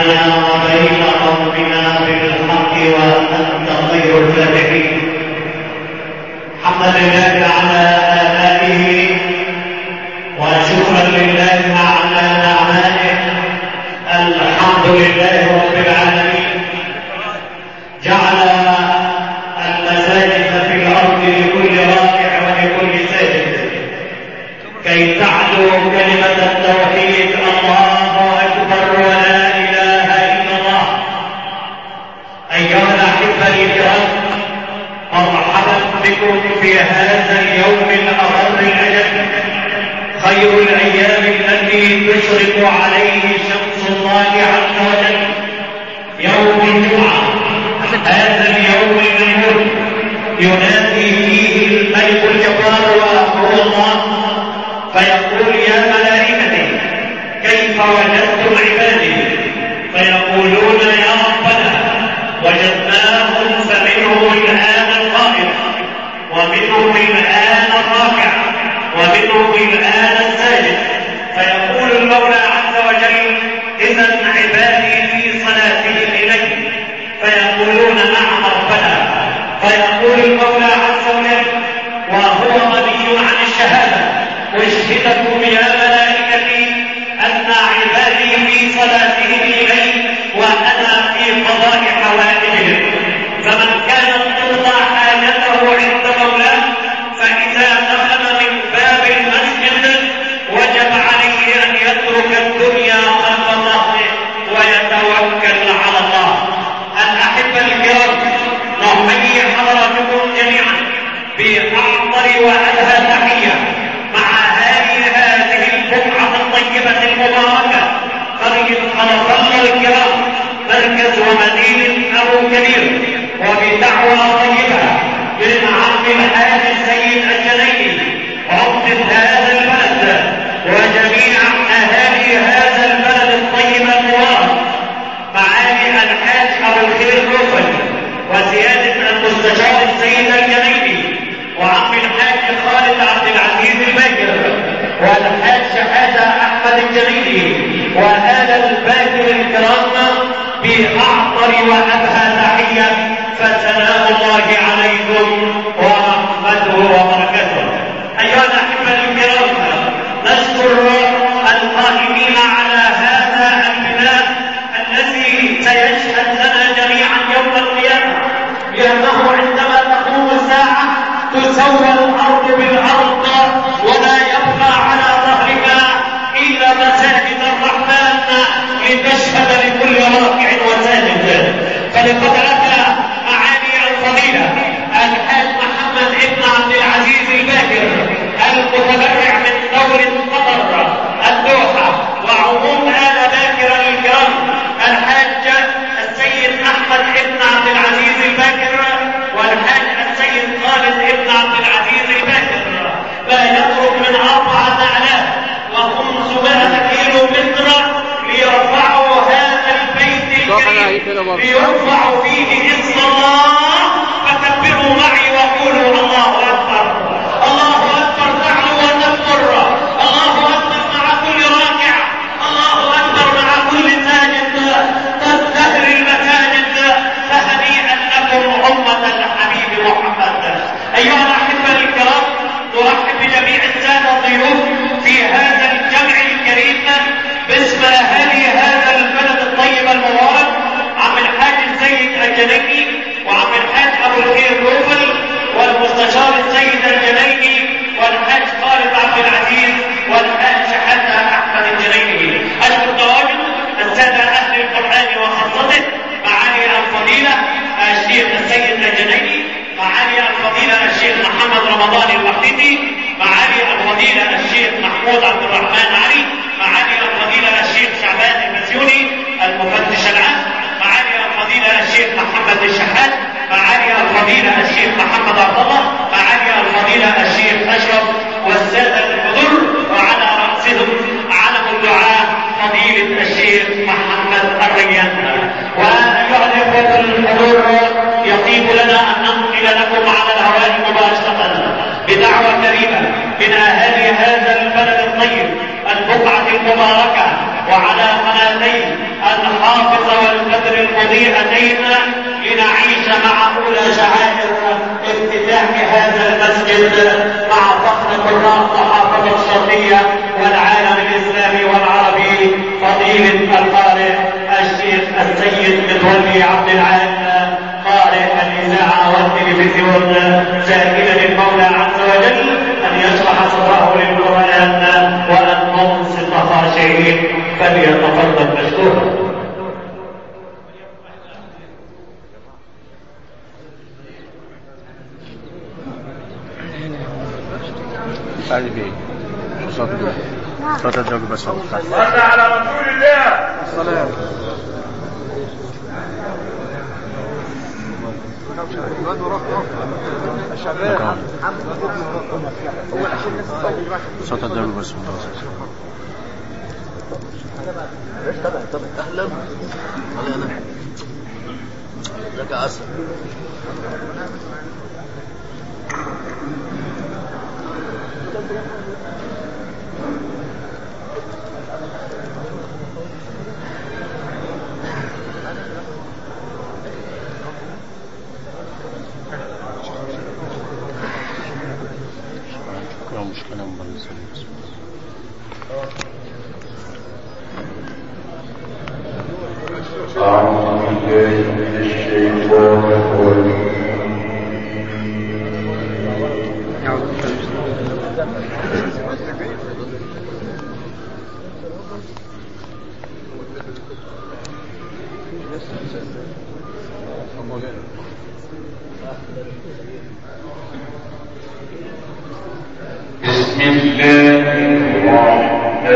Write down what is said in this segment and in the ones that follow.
بيننا وبين قومنا بالحق وأنت خير الفاتحين. حمدا لله على آلائه وشكرا لله على نعمائه. الحمد لله رب العالمين، جعل المساجد في الأرض لكل راكع ولكل ساجد كي تعلو كلمة التوحيد الله أكبر ولا إله إلا الله. أيها الأحبة الكرام، مرحبا بكم في هذا اليوم الأغر الأجل، خير الأيام التي تشرق عليه شمس الله عز وجل، يوم الجمعة. هذا اليوم المنور ينادي فيه الملك الجبار وهو الله، فيقول يا ملائكتي كيف وجدتم عبادي؟ فيقولون يا ربنا وجدناهم فمنهم الآن القائم، ومنهم الآن الراكع، ومنهم الآن الساجد. فيقول المولى عز وجل إذا عبادي في صلاتهم إليه، فيقولون نعم ربنا. فيقول المولى عز وجل وهو غني عن الشهادة أشهدكم يا ملائكتي أن عبادي في صلاتهم إلي وأنا في قضاء حوائجهم. فمن كانت تقضى حاجته عند مولاه فإذا دخل من باب المسجد وجب عليه أن يترك الدنيا خلف ظهره ويتوكل على الله. الأحبة الكرام، نحيي حضراتكم جميعا بأعطر وأزهى تحية مع هذه البقعة الطيبة المباركة، قرية خلف الله الكرام، مركز ومدينة أبو كبير، وبدعوة طيبة من عم الحاج السيد الجنيدي عمدة هذا البلد وجميع أهالي هذا البلد الطيب المبارك، معالي الحاج أبو الخير الرفل وسيادة المستشار السيد الجنيدي وعم الحاج خالد عبد العزيز الباكر والحاج شحاتة أحمد الجنيدي وآل الباكر الكرام بأعطر وأبهى تحية، فسلام الله عليكم ورحمته وبركاته. أيها الأحبة الكرام، نشكر القائمين على هذا البناء الذي سيشهد لنا جميعا يوم القيامة، لأنه عندما تقوم الساعة تسوى الأرض بالأرض ولا يبقى على ظهرها إلا مساجد الرحمن لتشهد لكل راكع وساجد. فلقد أتى معالي الفضيلة الحاج محمد ابن عبد العزيز الباكر المتبرع من دولة قطر الدوحة وعموم آل باكر الكرام الحاج السيد أحمد ابن عبد العزيز الباكر والحاج السيد خالد ابن عبد العزيز الباكر، لا يقرب من 4000 و500 كيلو متر ليرفعوا هذا البيت الكريم، ليرفعوا فيه اسم الله. فكبروا معي وقولوا الله أكبر، الله أكبر، تعلو وتكبر، الله أكبر مع كل راكع، الله أكبر مع كل ساجد، تزدهر المساجد. فهنيئا لكم أمة الحبيب محمد. أيها الأحبة الكرام، نرحب بجميع السادة الضيوف في هذا الجمع الكريم باسم أهالي هذا البلد الطيب المبارك، عم الحاج السيد الجنيدي وعم الحاج أبو الخير روفل والمستشار السيد الجنيدي والحاج خالد عبد العزيز والحاج شحاتة أحمد الجنيدي. التواجد السادة أهل القرآن وخاصته معالي الفضيلة الشيخ السيد الجنيدي، معالي الفضيلة الشيخ محمد رمضان الوحيدي، معالي الفضيلة الشيخ محمود عبد الرحمن علي، معالي الفضيلة الشيخ شعبان المسيوني المفتش العام، معالي الفضيلة الشيخ محمد الشحات، معالي الفضيلة الشيخ محمد عبد الله، معالي الفضيلة الشيخ أشرف والسادة الحضور، وعلى رأسهم علم الدعاء فضيلة الشيخ محمد الريان. وأيها الإخوة الحضور، يطيب لنا أن ننقل لكم على الهواء مباشرة بدعوة كريمة من أهالي هذا البلد الطيب البقعة المباركة وعلى قناتين الحافظ المضيئتين لنعيش مع أولى شعائر افتتاح هذا المسجد مع فخر قراء محافظة الشرقية والعالم الإسلامي والعربي فضيلة القارئ الشيخ السيد متولي عبد العال قارئ الإذاعة والتلفزيون، سائلا المولى عز وجل أن يشرح صدره للقرآن وأن ننصت خاشعين، فليتفضل مشكورا. صوت الجوج بس صلى على رسول الله الصلاة. صوت الجوج بس اهلا انا لك اسف. بسم الله الرحمن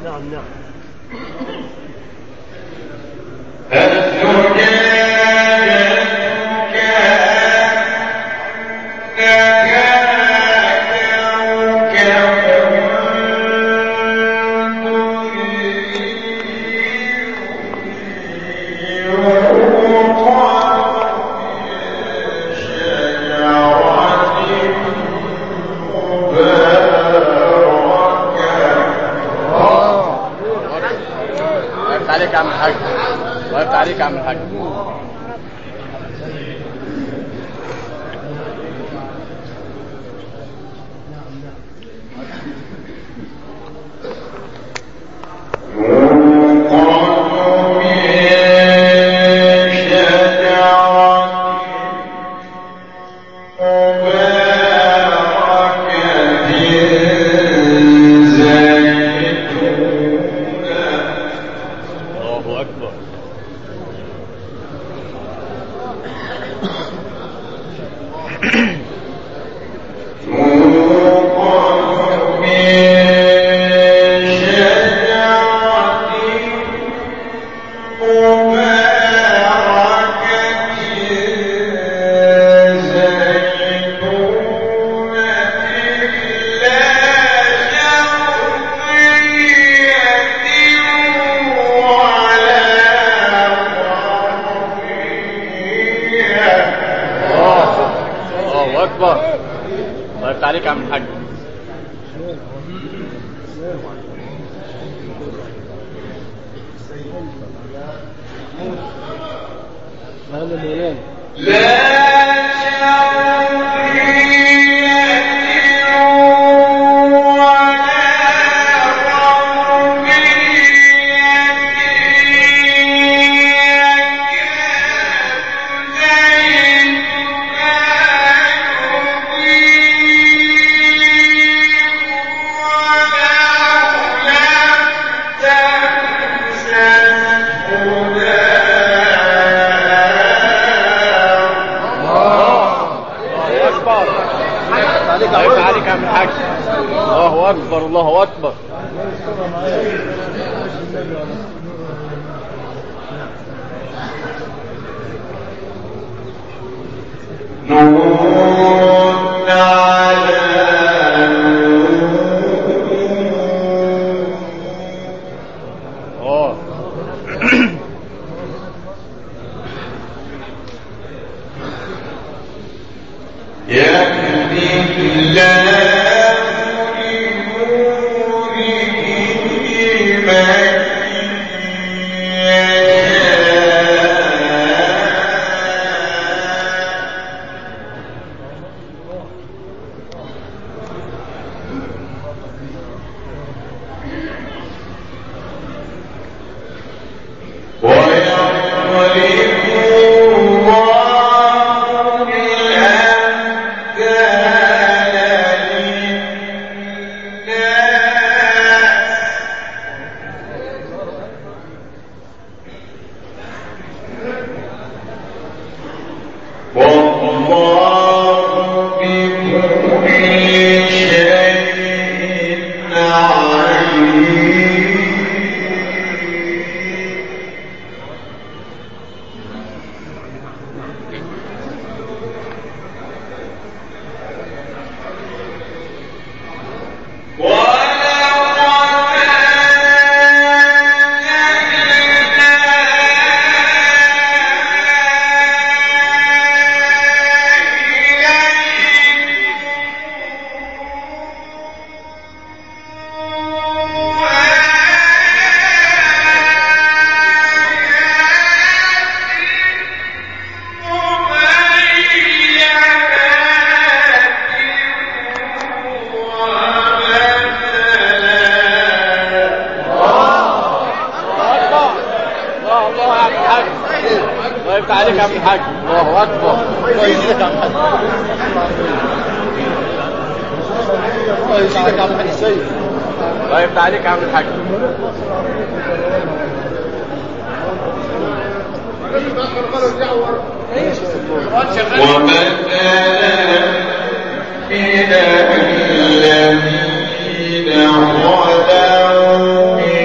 نعم. عليك عم الحاج، وقفت عليك عم الحاج. وقفت عليك عم الحاج. عليك عم الحاج. الله أكبر الله أكبر. وقفت عليك عم الحاج. الله أكبر. وقفت عليك عم الحاج. ومثلا من الذين خلوا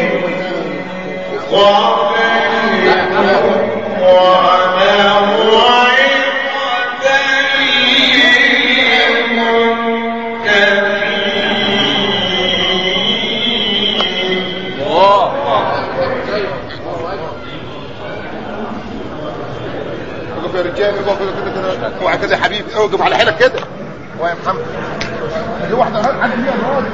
كده اوعى كده يا حبيبي، اوجب على حيلك كده. اوعى يا محمد، دي واحده عندي فيها الراجل.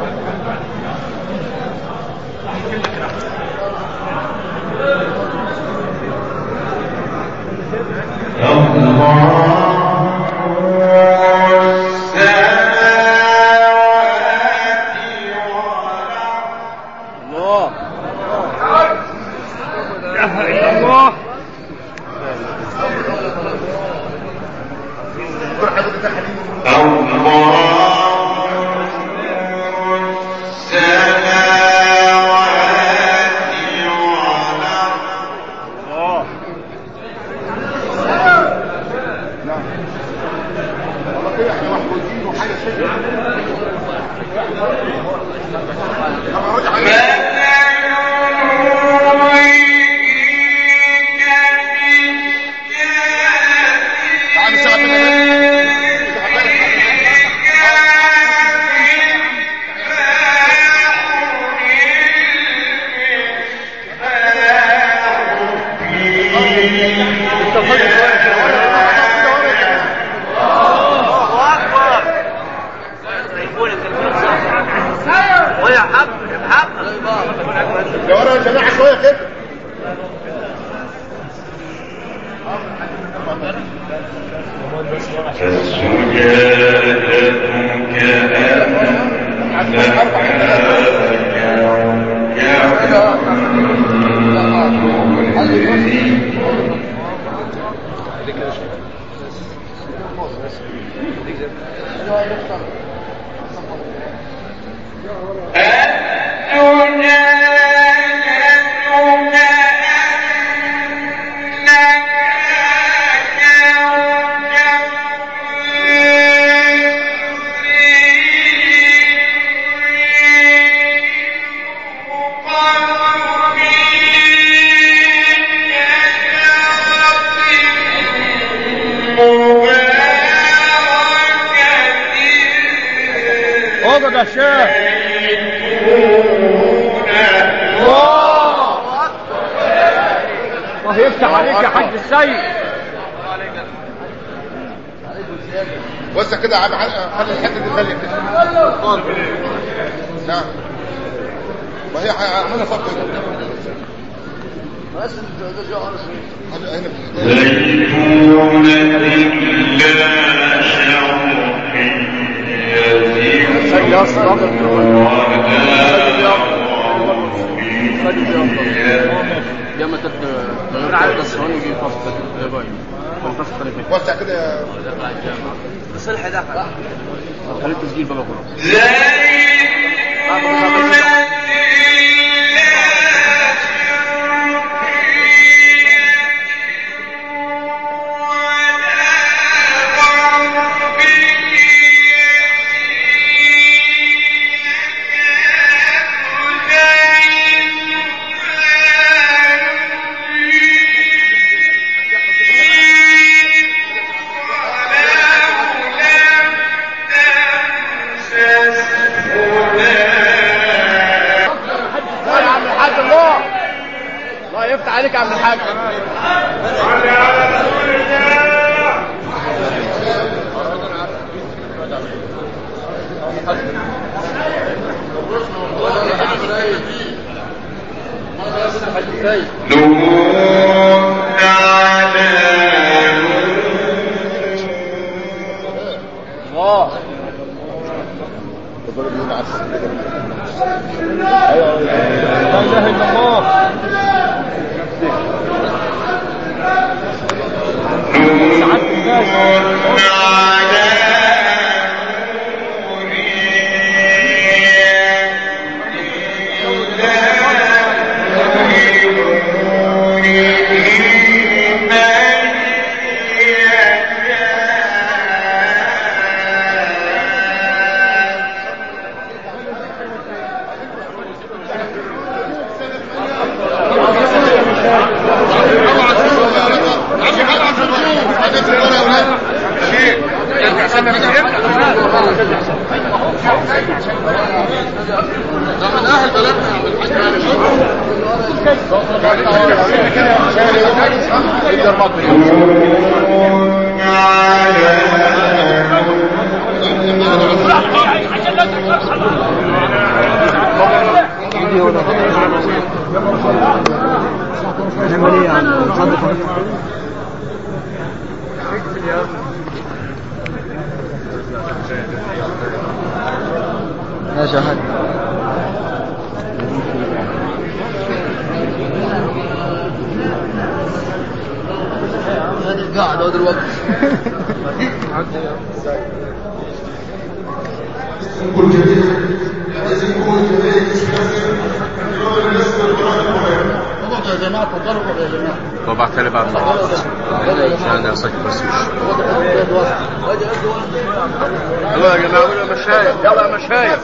يفتح عليك يا حاج السيد. وسع كده يا عم، خلي الحته دي خلي كده. نعم، ما هي عملها صف كده بس. زيتونة لا لما تغير الصهون يجي فصل وسع كده الصلح ده خلي التسجيل بقى خلاص. يفتح عليك يا عم الحاج. لا اله الا الله. من اهل بلدنا. يا شهد هذه قاعدة دلوقتي طبعا تالي بعد عشان أصيك بس يلا يا جماعة يلا مشايخ يلا مشايخ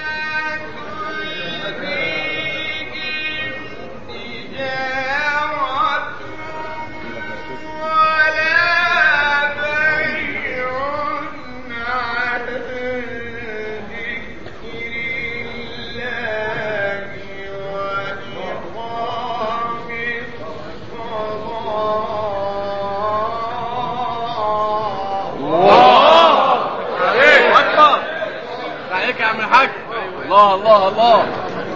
رجال عليك يا عم الحاج. الله الله الله.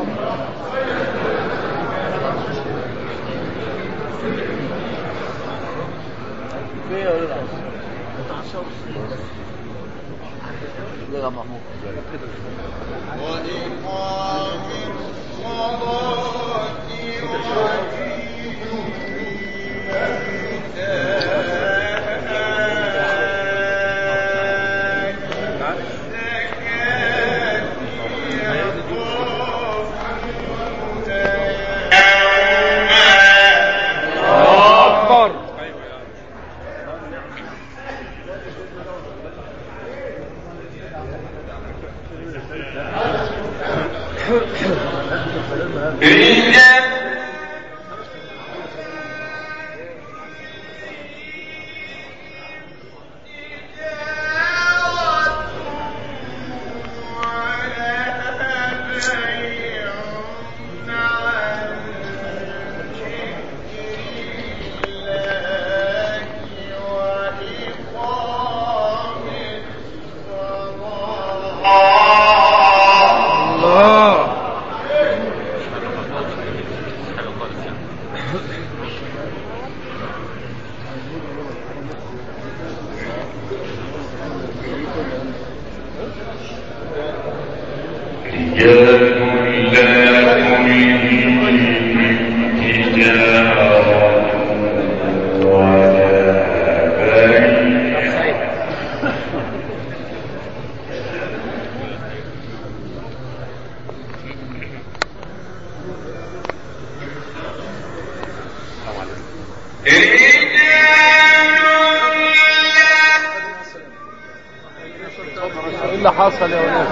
ايه اللي حصل يا ولاد؟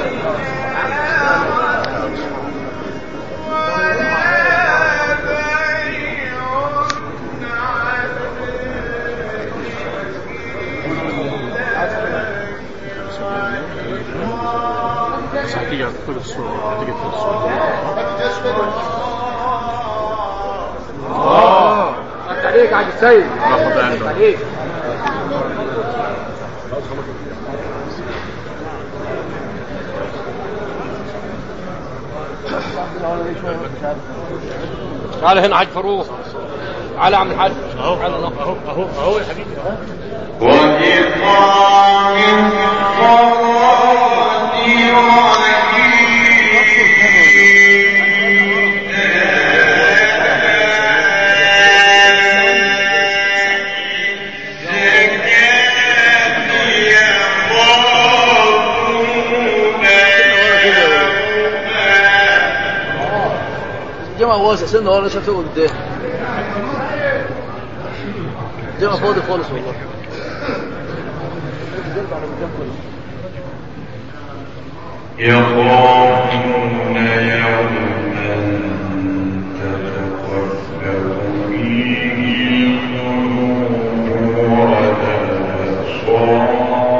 هتيجي تدخل الصورة، هتيجي تدخل الصورة. انت عليك يا عبد السيد. انت عليك. تعال هنا حاج فاروق. تعال يا عم الحاج. اهو اهو يا حبيبي اهو. وإقام الصلاة الجامعة واسع سنة ولا شاف تقعد قدام. الجامعة فاضي خالص والله. يخافون يوما تتقلب فيه القلوب والأبصار.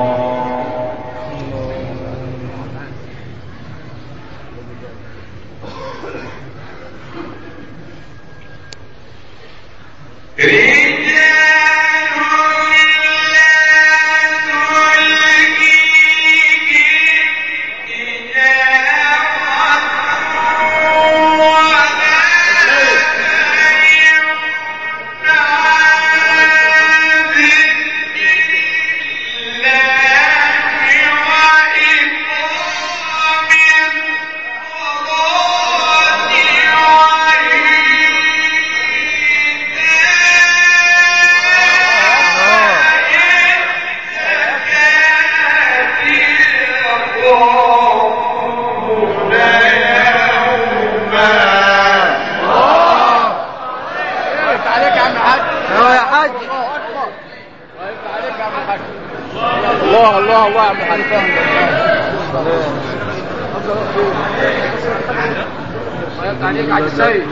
الله الله الله يا عم الحاج. عليك يا عبد السيد.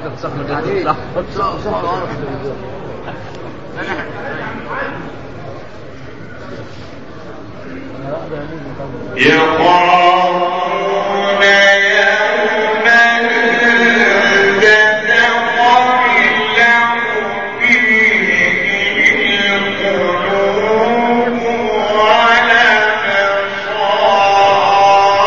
يخافون يوما تتقلب فيه القلوب والأبصار.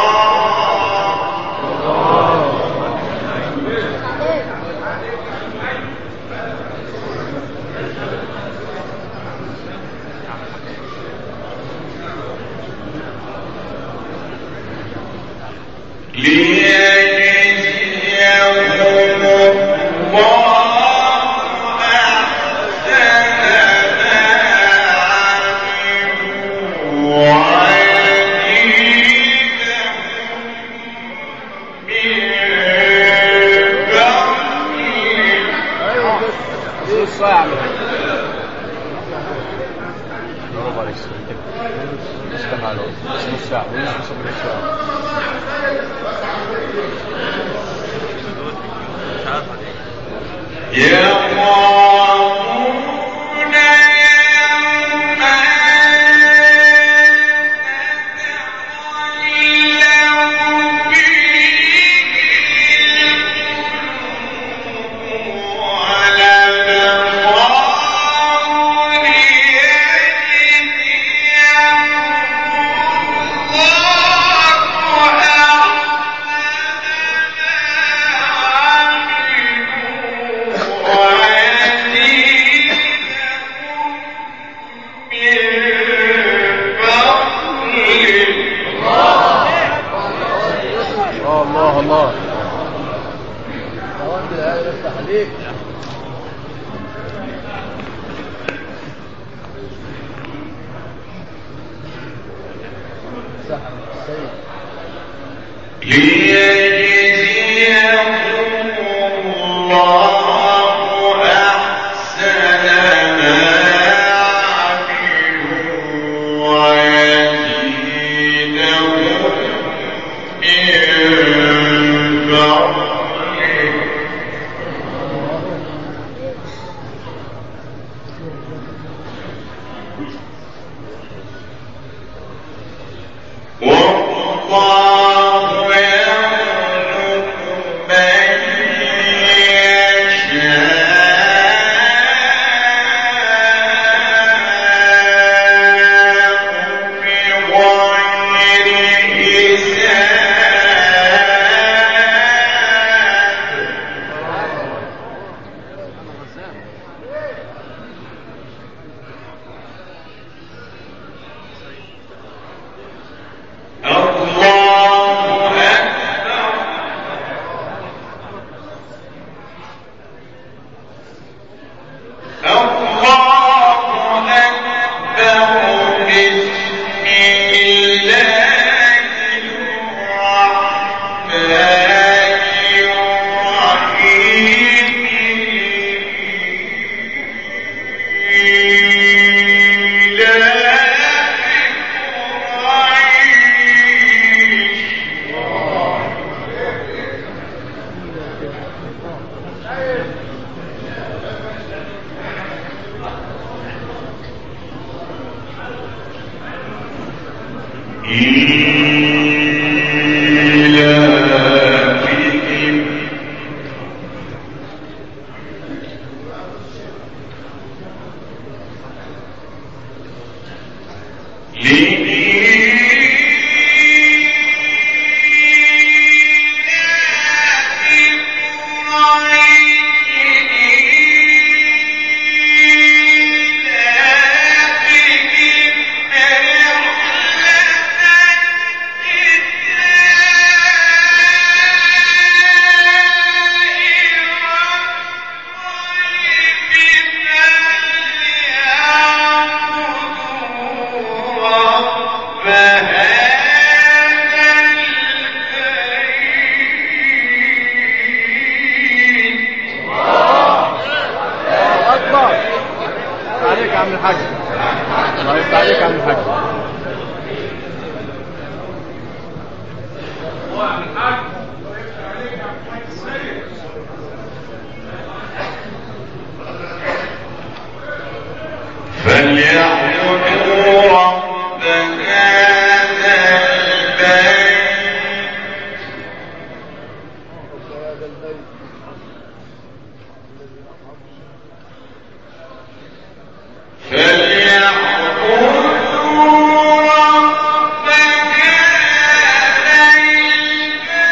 فليعبدوا رب هذا البيت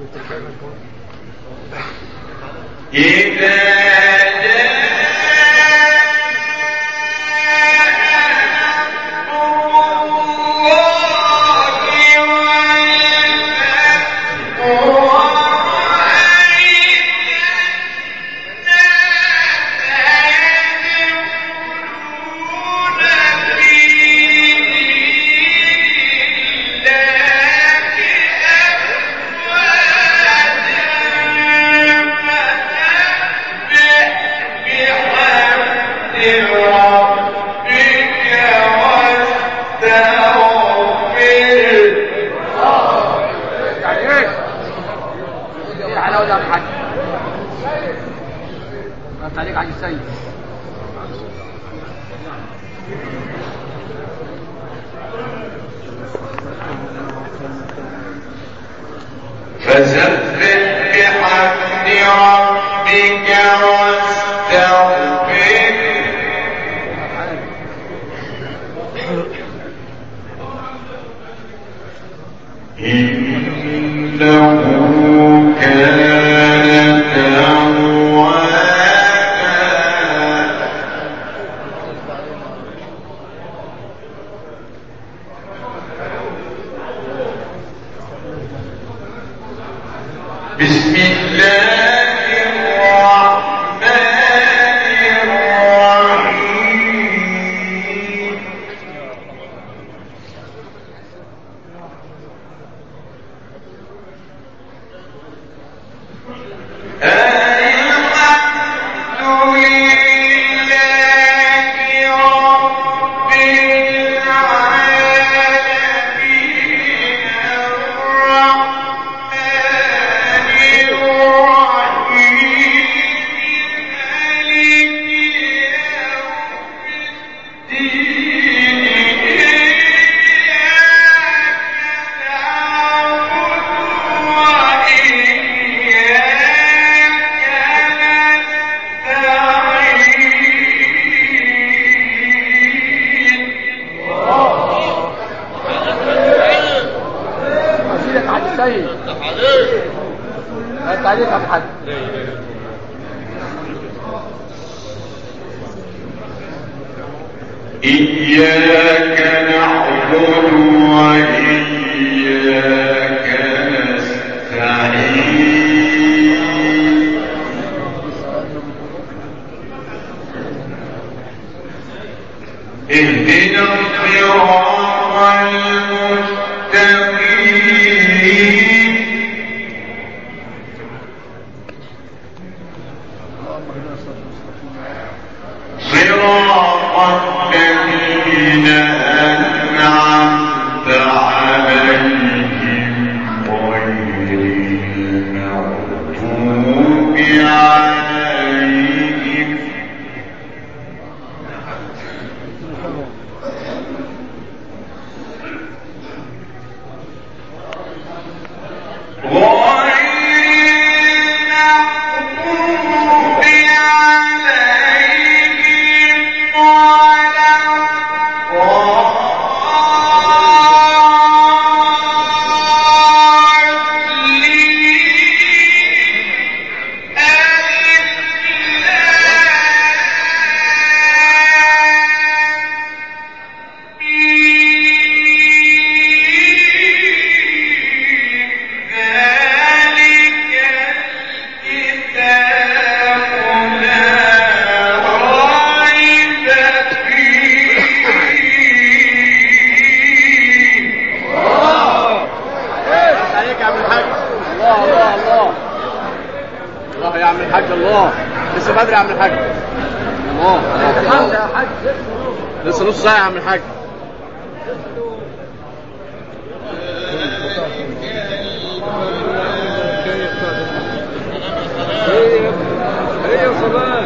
إياك نعبد وإياك نستعين اهدنا الصراط المستقيم صراط الذين أنعمت عليهم غير المغضوب عليهم لسه بدري يا عم الحاج. الله لسه نص ساعة يا عم الحاج. يا صباح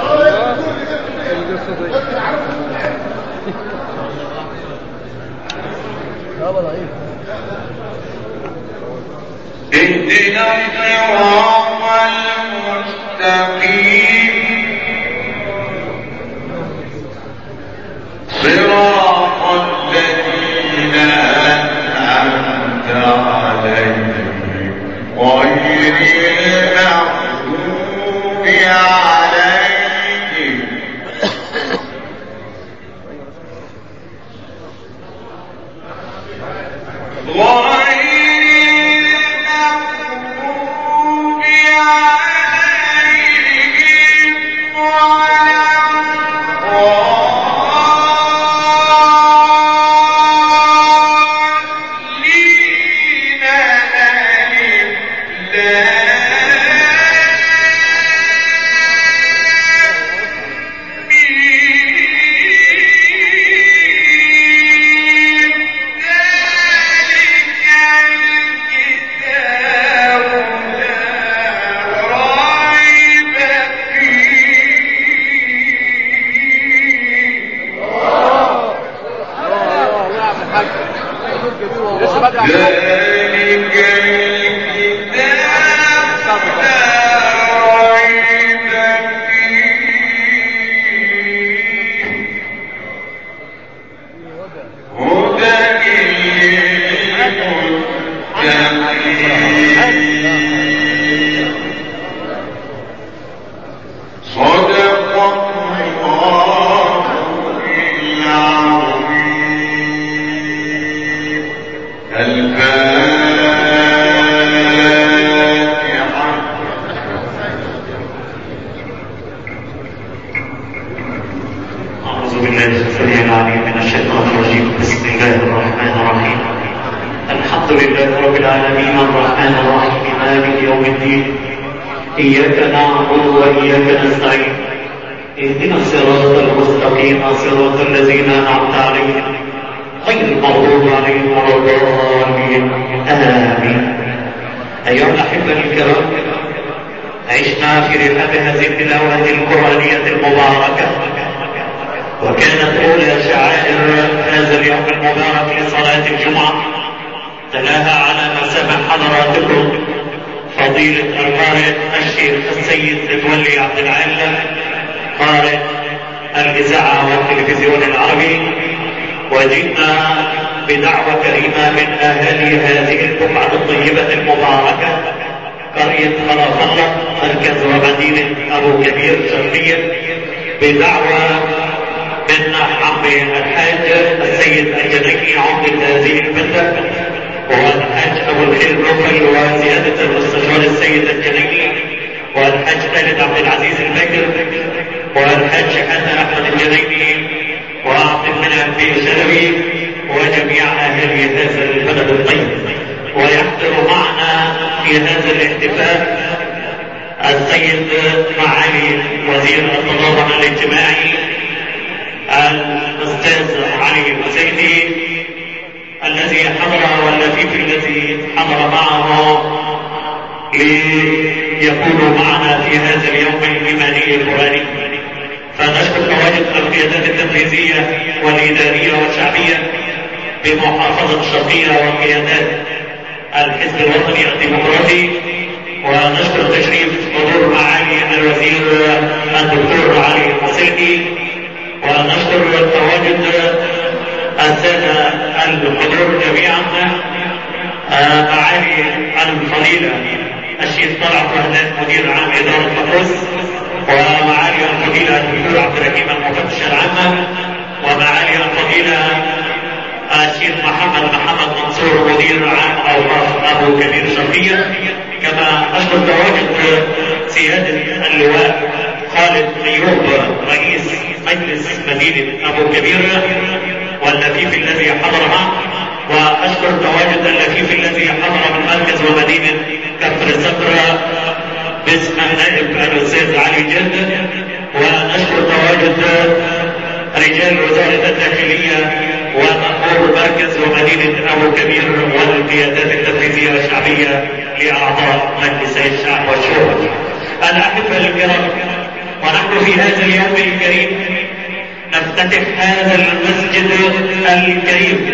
اهدنا الصراط المستقيم صراط الذين أنعمت عليهم غير إياك نعبد وإياك نستعين اهدنا الصراط المستقيم صراط الذين أنعمت عليهم غير المغضوب عليهم ولا الضالين آمين. أيها الأحبة الكرام، عشنا في رحاب هذه التلاوة القرآنية المباركة، وكانت أولى شعائر هذا اليوم المبارك لصلاة الجمعة تلاها على مسامع حضراتكم فضيلة القارئ الشيخ السيد متولي عبد العال قارئ الإذاعة والتلفزيون العربي، وجئنا بدعوة كريمة من أهالي هذه البقعة الطيبة المباركة قرية خلاف الله مركز ومدينة أبو كبير شرقية، بدعوة من عمي الحاج السيد الجنيني عمدة هذه البلدة والحاج أبو الخير نوفل وزيادة المستشار السيد الجنيني والحاج خالد عبد العزيز البكر والحاج حسن أحمد الجنيني وعبد المنعم بن شلبي وجميع أهالي هذا البلد الطيب. ويحضر معنا في هذا الاحتفال السيد معالي وزير التضامن الاجتماعي الأستاذ علي الحسيني الذي حضر واللطيف الذي حضر معه ليكونوا معنا في هذا اليوم الإيماني القرآني. فنشكر تواجد القيادات التنفيذية والإدارية والشعبية بمحافظة الشرقية وقيادات الحزب الوطني الديمقراطي، ونشكر تشريف حضور معالي الوزير الدكتور علي الحسيني، ونشكر تواجد السادة الحضور جميعا معالي الفضيلة الشيخ طلعت وهدان مدير عام إدارة مقرص، ومعالي الفضيلة الدكتور عبد الرحيم المفتش العام، ومعالي الفضيلة الشيخ محمد منصور مدير عام أوقاف أبو كبير شرقية. كما أشكر تواجد سيادة اللواء خالد أيوب رئيس مجلس مدينة أبو كبير واللطيف الذي حضر معه، وأشكر تواجد اللطيف الذي حضر من مركز ومدينة كفر الصقر باسم النائب الأستاذ علي جد، ونشكر تواجد رجال وزارة الداخلية ومأمور مركز ومدينة أبو كبير والقيادات التنفيذية والشعبية لأعضاء مجلس الشعب والشورى. الأحبة الكرام، ونحن في هذا اليوم الكريم نفتتح هذا المسجد الكريم،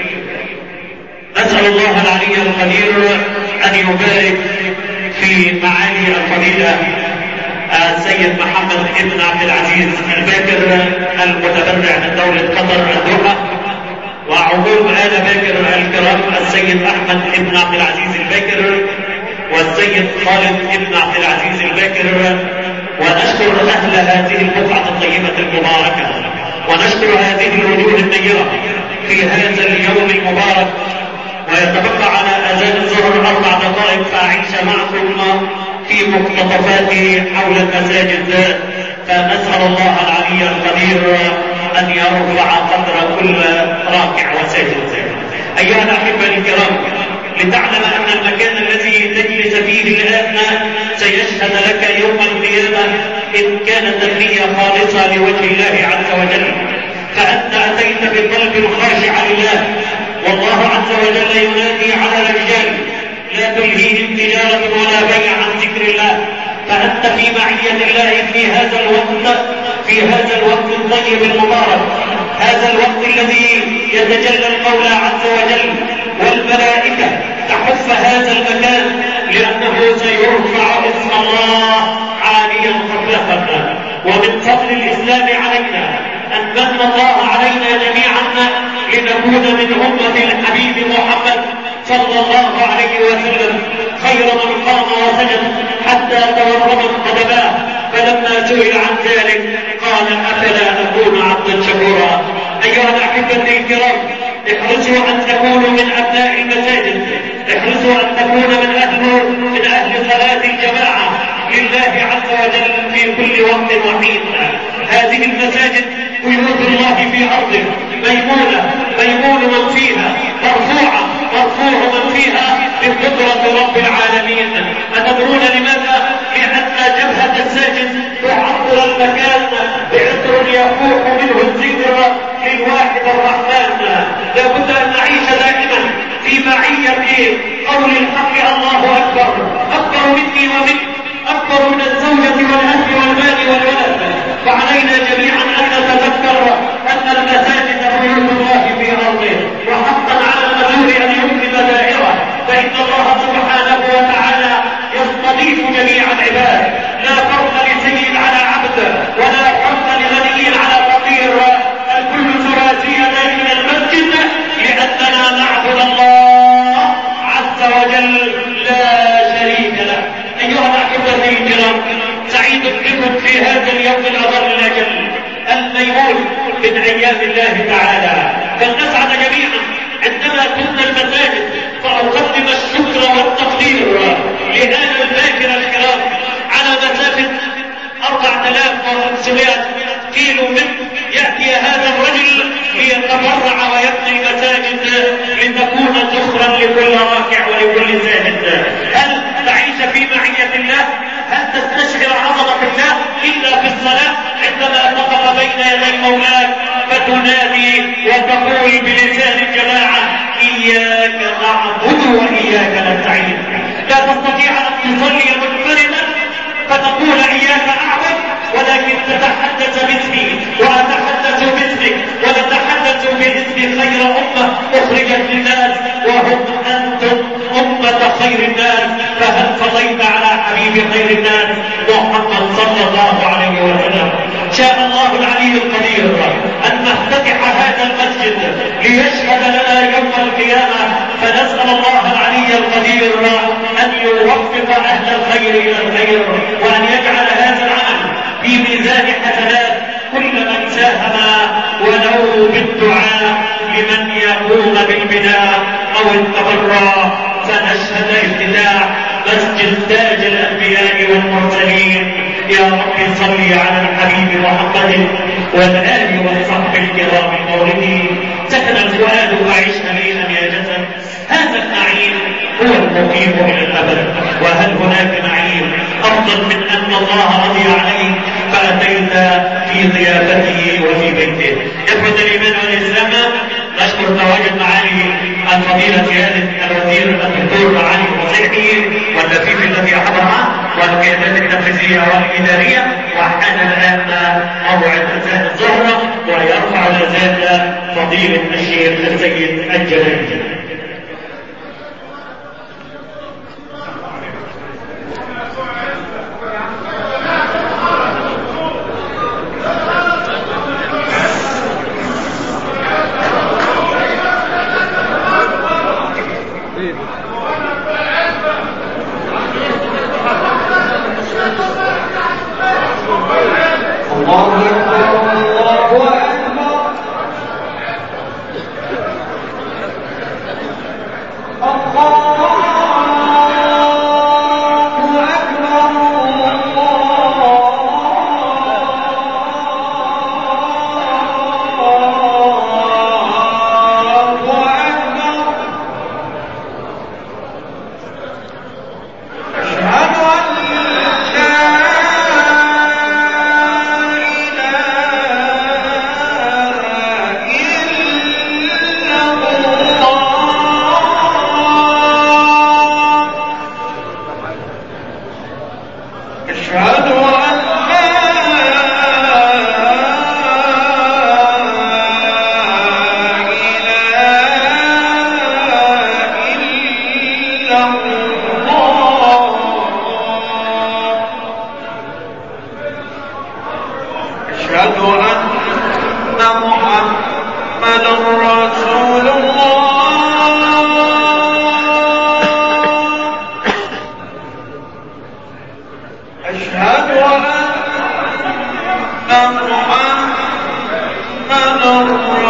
نسأل الله العلي القدير أن يبارك في معالي الفضيلة السيد محمد ابن عبد العزيز الباكر المتبرع من دولة قطر الدوحة، وعموم آل باكر الكرام السيد أحمد ابن عبد العزيز الباكر والسيد خالد ابن عبد العزيز الباكر، ونشكر أهل هذه البقعة الطيبة المباركة، ونشكر هذه الوجوه النيرة في هذا اليوم المبارك. ويتبقى على أذان الظهر 4 دقائق فأعيش معكم في مقتطفاته حول المساجد، فنسأل الله العلي القدير أن يرفع قدر كل راكع وساجد. أيها الأحبة الكرام، لتعلم أن المكان الذي تجلس فيه الآن سيشهد لك يوم القيامة إن كانت النية خالصة لوجه الله عز وجل، فأنت أتيت بقلب خاشع لله، والله عز وجل ينادي على الرجال لا تلهيهم تجارة ولا بيع عن ذكر الله، فأنت في معية الله في هذا الوقت، في هذا الوقت الطيب المبارك، هذا الوقت الذي يتجلى المولى عز وجل والملائكة تحف هذا المكان لأنه سيرفع اسم الله عاليا قبلهم. ومن فضل الإسلام علينا أن من الله علينا جميعا لنكون من أمة الحبيب محمد صلى الله عليه وسلم خير من قام وسجد حتى تورمت قدماه، فلما سئل عن ذلك قال أفلا أكون عبدا شكورا. أيها الأحبة الكرام، احرصوا أن تكونوا من أبناء المساجد، احرصوا أن تكونوا من أهل صلاة الجماعة لله عز وجل في كل وقت وحين. هذه المساجد بيوت الله في أرضه، ميمون من فيها، مرفوع من فيها بقدرة رب العالمين. أتدرون لماذا؟ لأن جبهة الساجد تعطر المكان بعطر يفوح منه الذكر للواحد الرحمن. لابد أن نعيش دائما في معية قول الحق الله أكبر مني ومنك، أكبر من الزوجة والأهل والمال والولد. فعلينا جميعا أن نتذكر أن المساجد بيوت الله في أرضه، وحقا على المسؤول أن يكرم دائرة، فإن الله سبحانه وتعالى يستضيف جميع العباد، لا فرق لسيد على عبد ولا فرق لغني على فقير، الكل ثلاثينا إلى المسجد لأننا نعبد الله عز وجل لا شريك له. أيها الأحبة الكرام، سعيد بكم في هذا اليوم الأضل الأجل الميمون من أيام الله تعالى. فلنسعد جميعا عندما كنا المساجد، فأقدم الشكر والتقدير لآل الباكر الكرام على مسافة 4500 كيلو من يأتي هذا الرجل ليتبرع ويبني المساجد لتكون ذخرا لكل راكع ولكل زاهد. هل تعيش في معية الله؟ هل تستشعر عظمة الله إلا في الصلاة عندما تقف بين يدي مولاك فتنادي وتقول بلسان الجماعة إياك نعبد وإياك نستعين؟ لا تستطيع أن تصلي منفردا فتقول إياك أعبد، ولكن تتحدث باسمي وأتحدث باسمك ونتحدث باسم خير أمة أخرجت للناس وهم أنتم أمة خير الناس. فهل صليت على حبيب خير الناس محمد صلى الله عليه وسلم؟ شاء الله العلي القدير أن نفتتح هذا المسجد ليشهد لنا يوم القيامة، فنسأل الله العلي القدير أن يوفق أهل الخير إلى الخير، وأن يجعل هذا العمل في ميزان حسنات كل من ساهم ولو بالدعاء لمن يقوم بالبناء أو التبرع. فنشهد افتتاح مسجد تاج الأنبياء والمرسلين. يا رب صل على الحبيب محمد والآل والصحب الكرام الموردين. سكن الفؤاد وعيش أمينا يا جسد، هذا النعيم هو المقيم إلى الأبد. وهل هناك نعيم أفضل من أن الله رضي عليك فأتيت في ضيافته وفي بيته؟ إخوة الإيمان والإسلام، نشكر تواجد معالي الفضيلة سيادة الوزير الدكتور علي المصيحي واللفيف الذي حضرها والقيادات التنفيذية والإدارية. وحان الآن موعد أذان الظهر ويرفع الأذان فضيلة الشيخ السيد الجلالي. الله أشهد أن محمدا